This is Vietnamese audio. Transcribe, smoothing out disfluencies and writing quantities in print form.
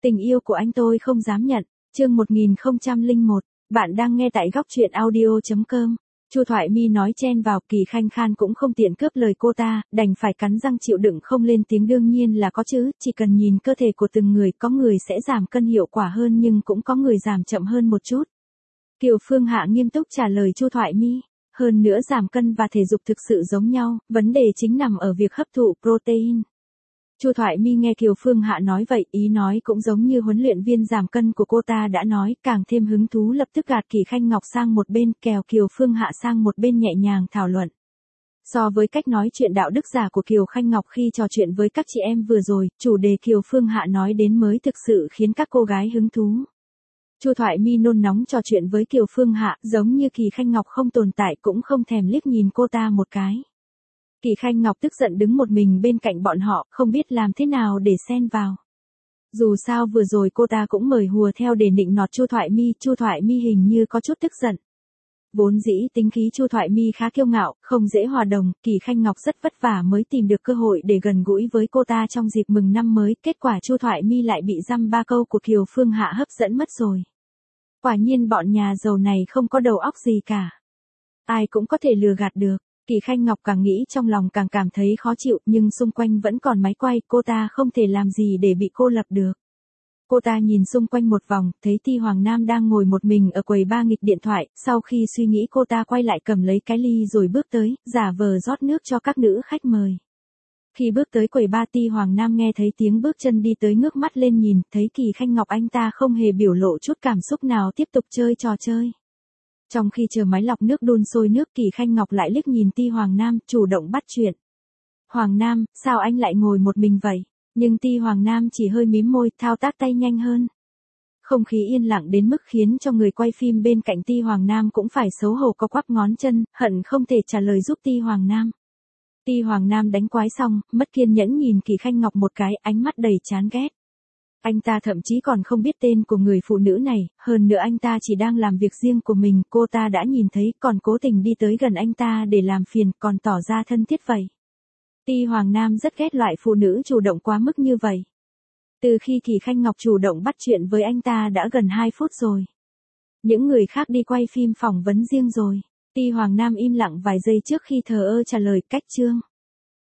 Tình yêu của anh tôi không dám nhận. Chương 1001, bạn đang nghe tại góc truyện audio.com. Chu Thoại Mi nói chen vào, Kỳ Khanh Khan cũng không tiện cướp lời cô ta, đành phải cắn răng chịu đựng không lên tiếng. Đương nhiên là có chứ, chỉ cần nhìn cơ thể của từng người, có người sẽ giảm cân hiệu quả hơn nhưng cũng có người giảm chậm hơn một chút. Kiều Phương Hạ nghiêm túc trả lời Chu Thoại Mi. Hơn nữa giảm cân và thể dục thực sự giống nhau, vấn đề chính nằm ở việc hấp thụ protein. Chu Thoại Mi nghe Kiều Phương Hạ nói vậy, ý nói cũng giống như huấn luyện viên giảm cân của cô ta đã nói, càng thêm hứng thú lập tức gạt Kỳ Khanh Ngọc sang một bên, kéo Kiều Phương Hạ sang một bên nhẹ nhàng thảo luận. So với cách nói chuyện đạo đức giả của Kiều Khanh Ngọc khi trò chuyện với các chị em vừa rồi, chủ đề Kiều Phương Hạ nói đến mới thực sự khiến các cô gái hứng thú. Chu Thoại Mi nôn nóng trò chuyện với Kiều Phương Hạ, giống như Kỳ Khanh Ngọc không tồn tại, cũng không thèm liếc nhìn cô ta một cái. Kỳ Khanh Ngọc tức giận đứng một mình bên cạnh bọn họ, không biết làm thế nào để xen vào. Dù sao vừa rồi cô ta cũng mời hùa theo để nịnh nọt Chu Thoại Mi hình như có chút tức giận. Vốn dĩ tính khí Chu Thoại Mi khá kiêu ngạo, không dễ hòa đồng, Kỳ Khanh Ngọc rất vất vả mới tìm được cơ hội để gần gũi với cô ta trong dịp mừng năm mới, kết quả Chu Thoại Mi lại bị dăm ba câu của Kiều Phương Hạ hấp dẫn mất rồi. Quả nhiên bọn nhà giàu này không có đầu óc gì cả. Ai cũng có thể lừa gạt được. Kỳ Khanh Ngọc càng nghĩ trong lòng càng cảm thấy khó chịu, nhưng xung quanh vẫn còn máy quay, cô ta không thể làm gì để bị cô lập được. Cô ta nhìn xung quanh một vòng, thấy Ti Hoàng Nam đang ngồi một mình ở quầy bar nghịch điện thoại, sau khi suy nghĩ cô ta quay lại cầm lấy cái ly rồi bước tới, giả vờ rót nước cho các nữ khách mời. Khi bước tới quầy bar, Ti Hoàng Nam nghe thấy tiếng bước chân đi tới, ngước mắt lên nhìn, thấy Kỳ Khanh Ngọc anh ta không hề biểu lộ chút cảm xúc nào, tiếp tục chơi trò chơi. Trong khi chờ máy lọc nước đun sôi nước, Kỳ Khanh Ngọc lại liếc nhìn Ti Hoàng Nam, chủ động bắt chuyện. Hoàng Nam, sao anh lại ngồi một mình vậy? Nhưng Ti Hoàng Nam chỉ hơi mím môi, thao tác tay nhanh hơn. Không khí yên lặng đến mức khiến cho người quay phim bên cạnh Ti Hoàng Nam cũng phải xấu hổ co quắp ngón chân, hận không thể trả lời giúp Ti Hoàng Nam. Ti Hoàng Nam đánh quái xong, mất kiên nhẫn nhìn Kỳ Khanh Ngọc một cái, ánh mắt đầy chán ghét. Anh ta thậm chí còn không biết tên của người phụ nữ này, hơn nữa anh ta chỉ đang làm việc riêng của mình, cô ta đã nhìn thấy, còn cố tình đi tới gần anh ta để làm phiền, còn tỏ ra thân thiết vậy. Ti Hoàng Nam rất ghét loại phụ nữ chủ động quá mức như vậy. Từ khi Kỳ Khanh Ngọc chủ động bắt chuyện với anh ta đã gần 2 phút rồi. Những người khác đi quay phim phỏng vấn riêng rồi. Ti Hoàng Nam im lặng vài giây trước khi thờ ơ trả lời, cách chương.